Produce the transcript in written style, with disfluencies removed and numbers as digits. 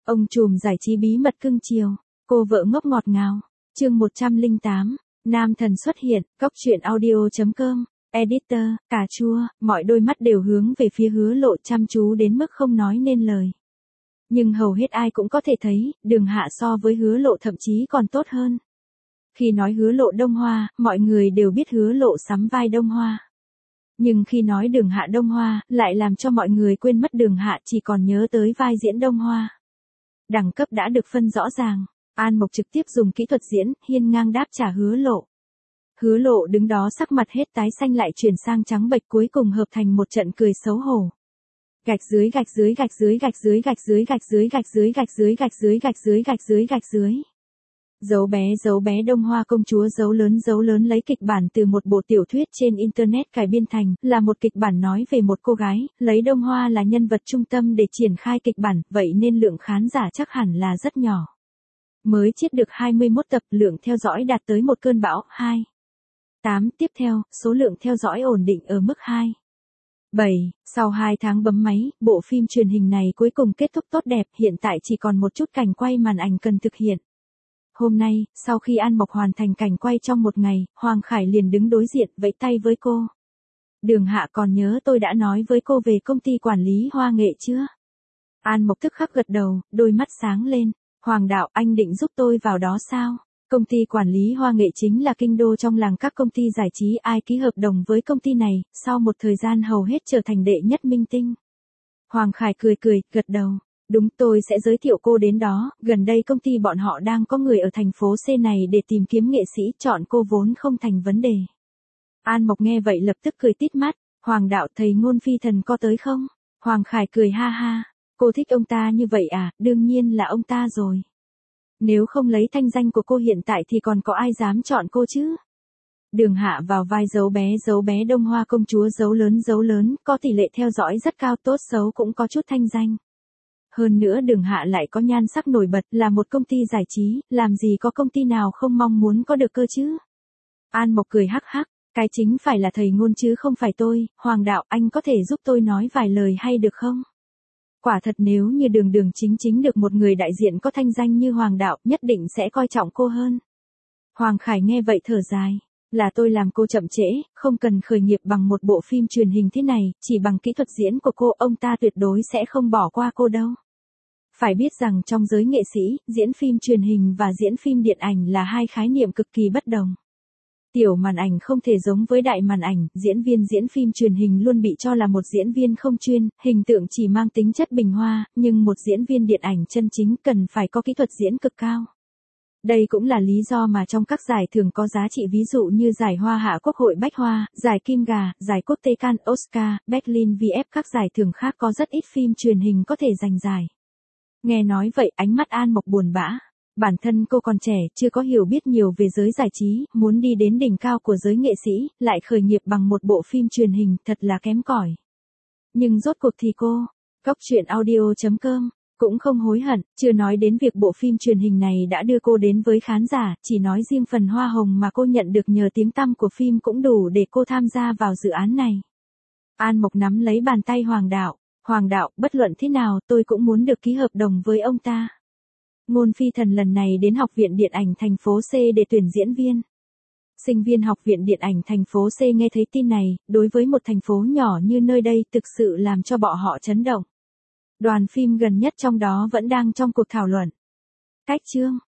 Ông trùm giải trí bí mật cưng chiều, cô vợ ngốc ngọt ngào. Chương 108, nam thần xuất hiện, Cóc truyện audio.com, editor, cà chua, mọi đôi mắt đều hướng về phía Hứa Lộ chăm chú đến mức không nói nên lời. Nhưng hầu hết ai cũng có thể thấy, Đường Hạ so với Hứa Lộ thậm chí còn tốt hơn. Khi nói Hứa Lộ Đông Hoa, mọi người đều biết Hứa Lộ sắm vai Đông Hoa. Nhưng khi nói Đường Hạ Đông Hoa, lại làm cho mọi người quên mất Đường Hạ chỉ còn nhớ tới vai diễn Đông Hoa. Đẳng cấp đã được phân rõ ràng, An Mộc trực tiếp dùng kỹ thuật diễn, hiên ngang đáp trả Hứa Lộ. Hứa Lộ đứng đó sắc mặt hết tái xanh lại chuyển sang trắng bệch, cuối cùng hợp thành một trận cười xấu hổ. Gạch dưới gạch dưới gạch dưới gạch dưới gạch dưới gạch dưới gạch dưới gạch dưới gạch dưới gạch dưới gạch dưới gạch dưới. Dấu bé Đông Hoa công chúa dấu lớn lấy kịch bản từ một bộ tiểu thuyết trên internet cải biên thành, là một kịch bản nói về một cô gái, lấy Đông Hoa là nhân vật trung tâm để triển khai kịch bản, vậy nên lượng khán giả chắc hẳn là rất nhỏ. Mới chiết được 21 tập, lượng theo dõi đạt tới một cơn bão, 2.8, tiếp theo, số lượng theo dõi ổn định ở mức 2.7, sau 2 tháng bấm máy, bộ phim truyền hình này cuối cùng kết thúc tốt đẹp, hiện tại chỉ còn một chút cảnh quay màn ảnh cần thực hiện. Hôm nay, sau khi An Mộc hoàn thành cảnh quay trong một ngày, Hoàng Khải liền đứng đối diện, vẫy tay với cô. Đường Hạ còn nhớ tôi đã nói với cô về công ty quản lý Hoa Nghệ chưa? An Mộc tức khắc gật đầu, đôi mắt sáng lên. Hoàng đạo, anh định giúp tôi vào đó sao? Công ty quản lý Hoa Nghệ chính là kinh đô trong làng các công ty giải trí, ai ký hợp đồng với công ty này, sau một thời gian hầu hết trở thành đệ nhất minh tinh. Hoàng Khải cười, gật đầu. Đúng, tôi sẽ giới thiệu cô đến đó, gần đây công ty bọn họ đang có người ở thành phố C này để tìm kiếm nghệ sĩ, chọn cô vốn không thành vấn đề. An Mộc nghe vậy lập tức cười tít mắt, Hoàng đạo, thầy Ngôn Phi Thần có tới không? Hoàng Khải cười ha ha, cô thích ông ta như vậy à, đương nhiên là ông ta rồi. Nếu không lấy thanh danh của cô hiện tại thì còn có ai dám chọn cô chứ? Đường Hạ vào vai dấu bé Đông Hoa công chúa dấu lớn, có tỷ lệ theo dõi rất cao, tốt xấu cũng có chút thanh danh. Hơn nữa Đường Hạ lại có nhan sắc nổi bật, là một công ty giải trí, làm gì có công ty nào không mong muốn có được cơ chứ? An Mộc cười hắc hắc, cái chính phải là thầy Ngôn chứ không phải tôi, Hoàng đạo, anh có thể giúp tôi nói vài lời hay được không? Quả thật nếu như Đường chính được một người đại diện có thanh danh như Hoàng đạo, nhất định sẽ coi trọng cô hơn. Hoàng Khải nghe vậy thở dài, là tôi làm cô chậm trễ, không cần khởi nghiệp bằng một bộ phim truyền hình thế này, chỉ bằng kỹ thuật diễn của cô, ông ta tuyệt đối sẽ không bỏ qua cô đâu. Phải biết rằng trong giới nghệ sĩ, diễn phim truyền hình và diễn phim điện ảnh là hai khái niệm cực kỳ bất đồng. Tiểu màn ảnh không thể giống với đại màn ảnh, diễn viên diễn phim truyền hình luôn bị cho là một diễn viên không chuyên, hình tượng chỉ mang tính chất bình hoa, nhưng một diễn viên điện ảnh chân chính cần phải có kỹ thuật diễn cực cao. Đây cũng là lý do mà trong các giải thưởng có giá trị, ví dụ như giải Hoa Hạ Quốc hội Bách Hoa, giải Kim Gà, giải Quốc tế Cannes, Oscar, Berlin VF, các giải thưởng khác có rất ít phim truyền hình có thể giành giải. Nghe nói vậy, ánh mắt An Mộc buồn bã. Bản thân cô còn trẻ, chưa có hiểu biết nhiều về giới giải trí, muốn đi đến đỉnh cao của giới nghệ sĩ, lại khởi nghiệp bằng một bộ phim truyền hình, thật là kém cỏi. Nhưng rốt cuộc thì cô, Cóc truyện audio.com, cũng không hối hận, chưa nói đến việc bộ phim truyền hình này đã đưa cô đến với khán giả, chỉ nói riêng phần hoa hồng mà cô nhận được nhờ tiếng tăm của phim cũng đủ để cô tham gia vào dự án này. An Mộc nắm lấy bàn tay Hoàng đạo, Hoàng đạo, bất luận thế nào tôi cũng muốn được ký hợp đồng với ông ta. Ngôn Phi Thần lần này đến Học viện Điện ảnh thành phố C để tuyển diễn viên. Sinh viên Học viện Điện ảnh thành phố C nghe thấy tin này, đối với một thành phố nhỏ như nơi đây thực sự làm cho bọn họ chấn động. Đoàn phim gần nhất trong đó vẫn đang trong cuộc thảo luận. Cách chương